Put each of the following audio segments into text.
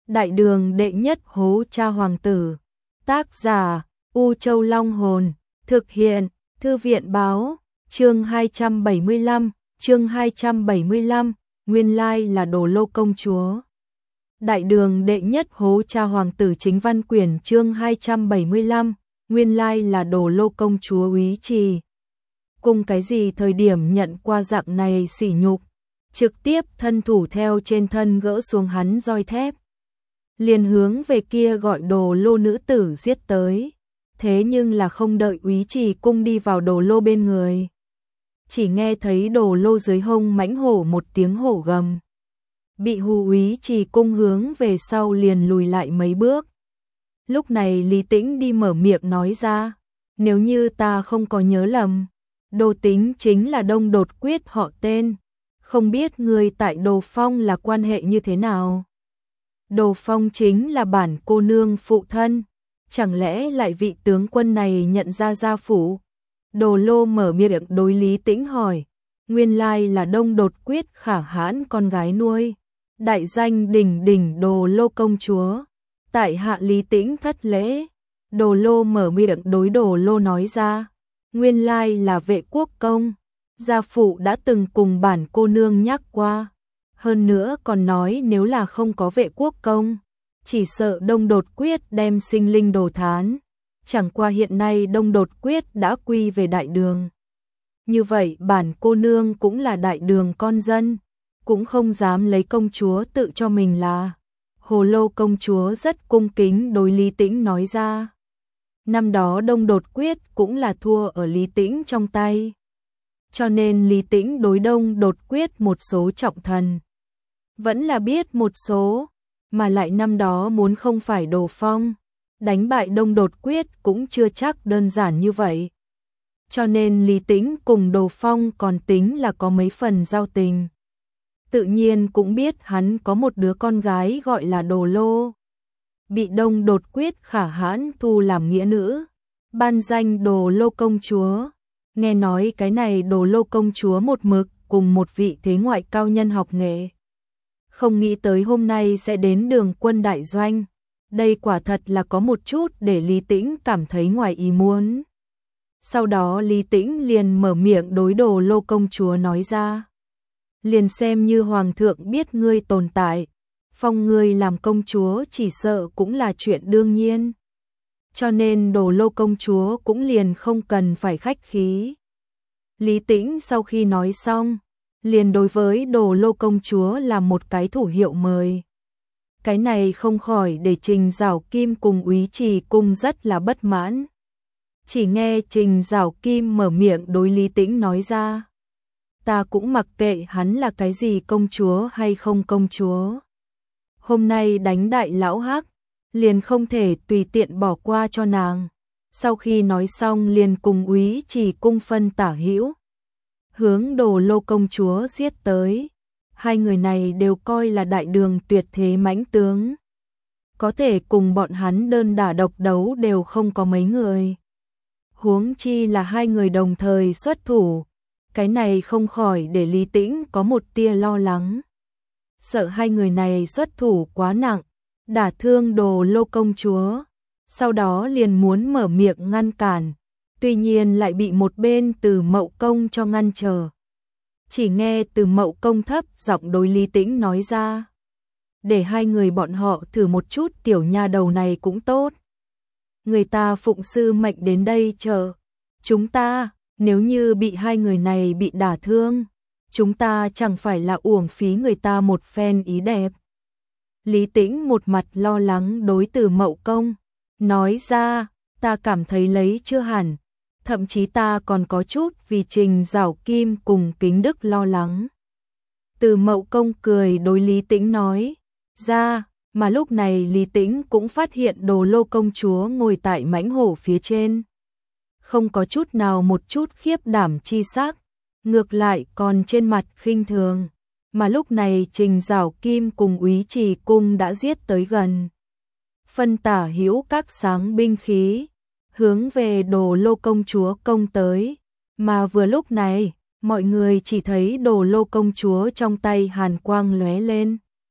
Đại đường đệ nhất hố cha hoàng tử. Tác giả U Châu Long Hồn. Thực hiện Thư viện Báo. Chương 275. Chương 275. Nguyên lai là Đồ Lô công chúa. Đại đường đệ nhất hố cha hoàng tử. Chính văn quyển. Chương 275. Nguyên lai là Đồ Lô công chúa. Úy Trì cùng cái gì thời điểm nhận qua dạng này sỉ nhục, trực tiếp thân thủ theo trên thân gỡ xuống hắn roi thép, liền hướng về kia gọi Đồ Lô nữ tử giết tới. Thế nhưng là không đợi Úy Trì cung đi vào Đồ Lô bên người, chỉ nghe thấy Đồ Lô dưới hông mãnh hổ một tiếng hổ gầm, bị hù. Úy Trì cung hướng về sau liền lùi lại mấy bước. Lúc này Lý Tĩnh đi mở miệng nói ra, nếu như ta không có nhớ lầm, Đồ Tính chính là Đông Đột Quyết họ tên, không biết người tại Đồ Phong là quan hệ như thế nào. Đồ Phong chính là bản cô nương phụ thân, chẳng lẽ lại vị tướng quân này nhận ra gia phủ? Đồ Lô mở miệng đối Lý Tĩnh hỏi, nguyên lai là Đông Đột Quyết Khả Hãn con gái nuôi, đại danh đỉnh đỉnh Đồ Lô công chúa. Tại hạ Lý Tĩnh thất lễ. Đồ Lô mở miệng đối Đồ Lô nói ra, nguyên lai là Vệ Quốc công, gia phụ đã từng cùng bản cô nương nhắc qua, hơn nữa còn nói nếu là không có Vệ Quốc công, chỉ sợ Đông Đột Quyết đem sinh linh đồ thán. Chẳng qua hiện nay Đông Đột Quyết đã quy về đại đường, như vậy bản cô nương cũng là đại đường con dân, cũng không dám lấy công chúa tự cho mình là. Hồ Lô công chúa rất cung kính đối Lý Tĩnh nói ra. Năm đó Đông Đột Quyết cũng là thua ở Lý Tĩnh trong tay, cho nên Lý Tĩnh đối Đông Đột Quyết một số trọng thần vẫn là biết một số, mà lại năm đó muốn không phải Đồ Phong đánh bại Đông Đột Quyết cũng chưa chắc đơn giản như vậy. Cho nên Lý Tĩnh cùng Đồ Phong còn tính là có mấy phần giao tình. Tự nhiên cũng biết hắn có một đứa con gái gọi là Đồ Lô, bị Đông Đột Quyết Khả Hãn thu làm nghĩa nữ, ban danh Đồ Lô công chúa. Nghe nói cái này Đồ Lô công chúa một mực cùng một vị thế ngoại cao nhân học nghệ, không nghĩ tới hôm nay sẽ đến Đường Quân đại doanh. Đây quả thật là có một chút để Lý Tĩnh cảm thấy ngoài ý muốn. Sau đó Lý Tĩnh liền mở miệng đối Đồ Lô công chúa nói ra, liền xem như hoàng thượng biết ngươi tồn tại, phong ngươi làm công chúa chỉ sợ cũng là chuyện đương nhiên. Cho nên Đồ Lô công chúa cũng liền không cần phải khách khí. Lý Tĩnh sau khi nói xong, liền đối với Đồ Lô công chúa làm một cái thủ hiệu mời. Cái này không khỏi để Trình Giảo Kim cùng Úy Trì cung rất là bất mãn. Chỉ nghe Trình Giảo Kim mở miệng đối Lý Tĩnh nói ra, ta cũng mặc kệ hắn là cái gì công chúa hay không công chúa. Hôm nay đánh đại lão hắc, liền không thể tùy tiện bỏ qua cho nàng. Sau khi nói xong liền cùng Úy Trì cung phân tả hữu, hướng Đồ Lô công chúa giết tới. Hai người này đều coi là đại đường tuyệt thế mãnh tướng, có thể cùng bọn hắn đơn đả độc đấu đều không có mấy người, huống chi là hai người đồng thời xuất thủ. Cái này không khỏi để Lý Tĩnh có một tia lo lắng, sợ hai người này xuất thủ quá nặng, đả thương Đồ Lô công chúa. Sau đó liền muốn mở miệng ngăn cản, tuy nhiên lại bị một bên Từ Mậu Công cho ngăn trở. Chỉ nghe Từ Mậu Công thấp giọng đối Lý Tĩnh nói ra, để hai người bọn họ thử một chút tiểu nha đầu này cũng tốt. Người ta phụng sư mệnh đến đây chờ chúng ta, nếu như bị hai người này bị đả thương, chúng ta chẳng phải là uổng phí người ta một phen ý đẹp. Lý Tĩnh một mặt lo lắng đối Từ Mậu Công nói ra, ta cảm thấy lấy chưa hẳn, thậm chí ta còn có chút vì Trình Giảo Kim cùng Kính Đức lo lắng. Từ Mậu Công cười đối Lý Tĩnh nói ra, mà lúc này Lý Tĩnh cũng phát hiện Đồ Lô công chúa ngồi tại mãnh hổ phía trên, không có chút nào một chút khiếp đảm chi sắc, ngược lại còn trên mặt khinh thường. Mà lúc này Trình Giảo Kim cùng Úy Trì cung đã giết tới gần, phân tả hữu các sáng binh khí, hướng về Đồ Lô công chúa công tới. Mà vừa lúc này, mọi người chỉ thấy Đồ Lô công chúa trong tay hàn quang lóe lên,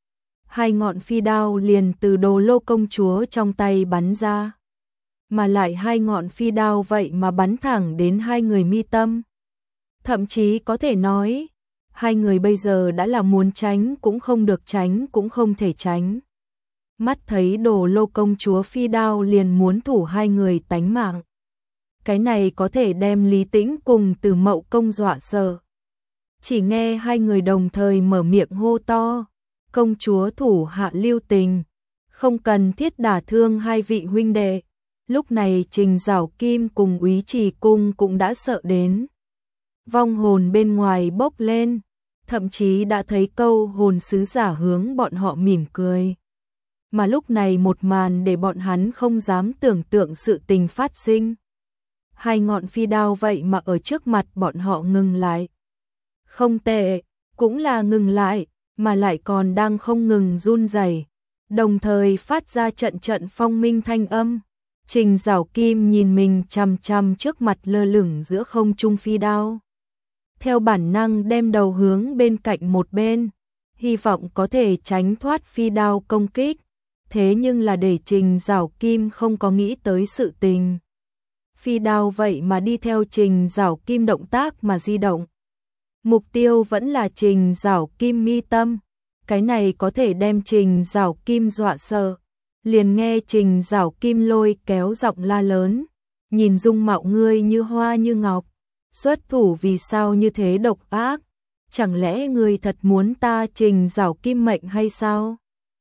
hai ngọn phi đao liền từ Đồ Lô công chúa trong tay bắn ra. Mà lại hai ngọn phi đao vậy mà bắn thẳng đến hai người mi tâm. Thậm chí có thể nói, hai người bây giờ đã là muốn tránh cũng không được, tránh cũng không thể tránh. Mắt thấy Đồ Lô công chúa phi đao liền muốn thủ hai người tánh mạng. Cái này có thể đem Lý Tĩnh cùng Từ Mậu công dọa sợ. Chỉ nghe hai người đồng thời mở miệng hô to, công chúa thủ hạ lưu tình, không cần thiết đả thương hai vị huynh đệ. Lúc này Trình Giảo Kim cùng Úy Trì Cung cũng đã sợ đến. Vong hồn bên ngoài bốc lên, thậm chí đã thấy câu hồn sứ giả hướng bọn họ mỉm cười. Mà lúc này một màn để bọn hắn không dám tưởng tượng sự tình phát sinh. Hai ngọn phi đao vậy mà ở trước mặt bọn họ ngừng lại. Không tệ, cũng là ngừng lại, mà lại còn đang không ngừng run rẩy, đồng thời phát ra trận trận phong minh thanh âm. Trình Giảo Kim nhìn mình chằm chằm trước mặt lơ lửng giữa không trung phi đao. Theo bản năng đem đầu hướng bên cạnh một bên, hy vọng có thể tránh thoát phi đao công kích. Thế nhưng là để Trình Giảo Kim không có nghĩ tới sự tình. Phi đao vậy mà đi theo Trình Giảo Kim động tác mà di động. Mục tiêu vẫn là Trình Giảo Kim mi tâm. Cái này có thể đem Trình Giảo Kim dọa sợ. Liền nghe Trình Giảo Kim lôi kéo giọng la lớn. Nhìn dung mạo ngươi như hoa như ngọc. Xuất thủ vì sao như thế độc ác? Chẳng lẽ ngươi thật muốn ta Trình Giảo Kim mệnh hay sao?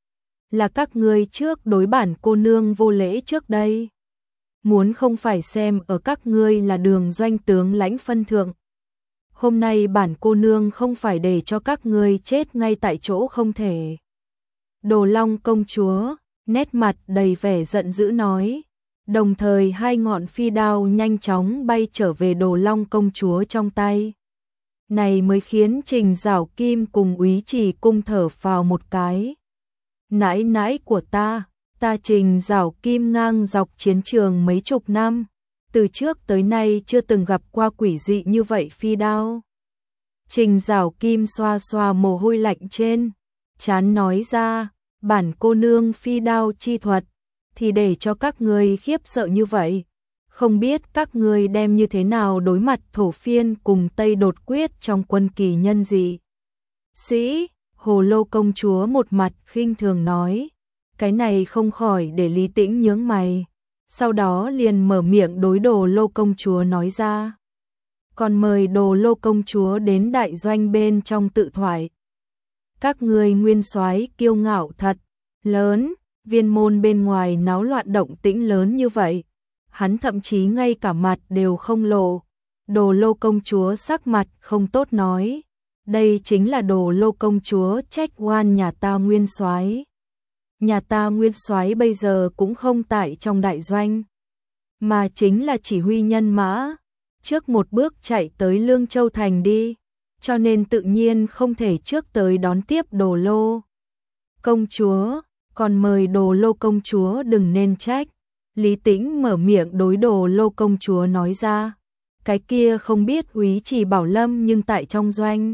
Là các ngươi trước đối bản cô nương vô lễ trước đây. Muốn không phải xem ở các ngươi là Đường doanh tướng lãnh phân thượng. Hôm nay bản cô nương không phải để cho các ngươi chết ngay tại chỗ không thể. Đồ Long công chúa, nét mặt đầy vẻ giận dữ nói. Đồng thời hai ngọn phi đao nhanh chóng bay trở về Đồ Long công chúa trong tay. Này mới khiến Trình Giảo Kim cùng Úy Trì Cung thở phào một cái. Nãi nãi của ta Trình Giảo Kim ngang dọc chiến trường mấy chục năm, từ trước tới nay chưa từng gặp qua quỷ dị như vậy phi đao. Trình Giảo Kim xoa xoa mồ hôi lạnh trên trán nói ra, bản cô nương phi đao chi thuật, thì để cho các ngươi khiếp sợ như vậy. Không biết các ngươi đem như thế nào đối mặt thổ phiên cùng Tây đột quyết trong quân kỳ nhân dị. Sĩ, Hồ Lô công chúa một mặt khinh thường nói. Cái này không khỏi để Lý Tĩnh nhướng mày. Sau đó liền mở miệng đối Đồ Lô công chúa nói ra. Còn mời Đồ Lô công chúa đến đại doanh bên trong tự thoại. Các ngươi nguyên soái kiêu ngạo thật lớn, viên môn bên ngoài náo loạn động tĩnh lớn như vậy. Hắn thậm chí ngay cả mặt đều không lộ. Đồ Lô công chúa sắc mặt không tốt nói. Đây chính là Đồ Lô công chúa trách oan nhà ta nguyên soái. Nhà ta nguyên soái bây giờ cũng không tại trong đại doanh, mà chính là chỉ huy nhân mã, trước một bước chạy tới Lương Châu thành đi, cho nên tự nhiên không thể trước tới đón tiếp Đồ Lô công chúa, còn mời Đồ Lô công chúa đừng nên trách. Lý Tĩnh mở miệng đối Đồ Lô công chúa nói ra, cái kia không biết Úy Trì Bảo Lâm nhưng tại trong doanh.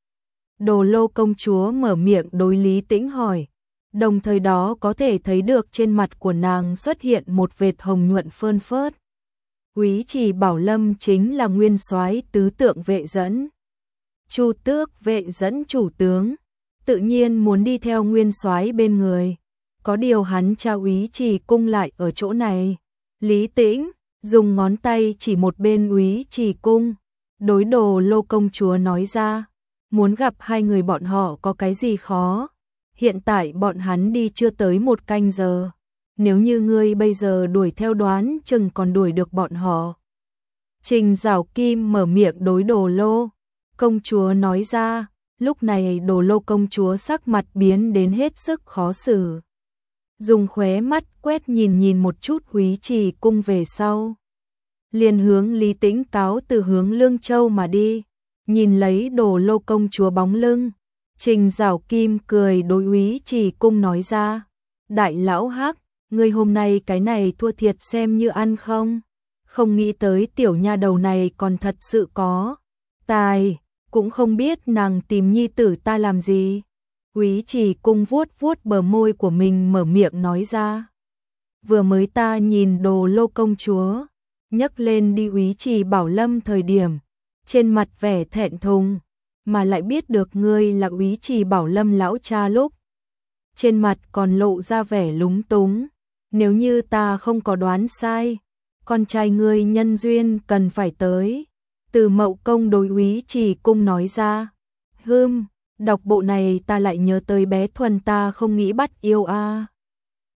Đồ Lô công chúa mở miệng đối Lý Tĩnh hỏi, đồng thời đó có thể thấy được trên mặt của nàng xuất hiện một vệt hồng nhuận phơn phớt. Úy Trì Bảo Lâm chính là nguyên soái tứ tượng vệ dẫn. Chu tước vệ dẫn chủ tướng, tự nhiên muốn đi theo nguyên soái bên người. Có điều hắn cha Úy Trì Cung lại ở chỗ này. Lý Tĩnh dùng ngón tay chỉ một bên Úy Trì Cung, đối Đồ Lô công chúa nói ra, muốn gặp hai người bọn họ có cái gì khó. Hiện tại bọn hắn đi chưa tới một canh giờ. Nếu như ngươi bây giờ đuổi theo đoán chừng còn đuổi được bọn họ. Trình Giảo Kim mở miệng đối Đồ Lô công chúa nói ra. Lúc này Đồ Lô công chúa sắc mặt biến đến hết sức khó xử. Dùng khóe mắt quét nhìn một chút Úy Trì Cung về sau. Liền hướng Lý Tĩnh cáo từ hướng Lương Châu mà đi. Nhìn lấy Đồ Lô công chúa bóng lưng, Trình Giảo Kim cười đối Úy Trì Cung nói ra, đại lão Hắc, ngươi hôm nay cái này thua thiệt xem như ăn không? Không nghĩ tới tiểu nha đầu này còn thật sự có tài, cũng không biết nàng tìm nhi tử ta làm gì. Úy Trì Cung vuốt vuốt bờ môi của mình mở miệng nói ra. Vừa mới ta nhìn Đồ Lô công chúa, nhấc lên đi Úy Trì Bảo Lâm thời điểm, trên mặt vẻ thẹn thùng, mà lại biết được ngươi là Úy Trì Bảo Lâm lão cha lúc. Trên mặt còn lộ ra vẻ lúng túng, nếu như ta không có đoán sai, con trai ngươi nhân duyên cần phải tới. Từ Mậu Công đối Úy Trì Cung nói ra. Đọc bộ này ta lại nhớ tới bé Thuần ta không nghĩ bắt yêu a.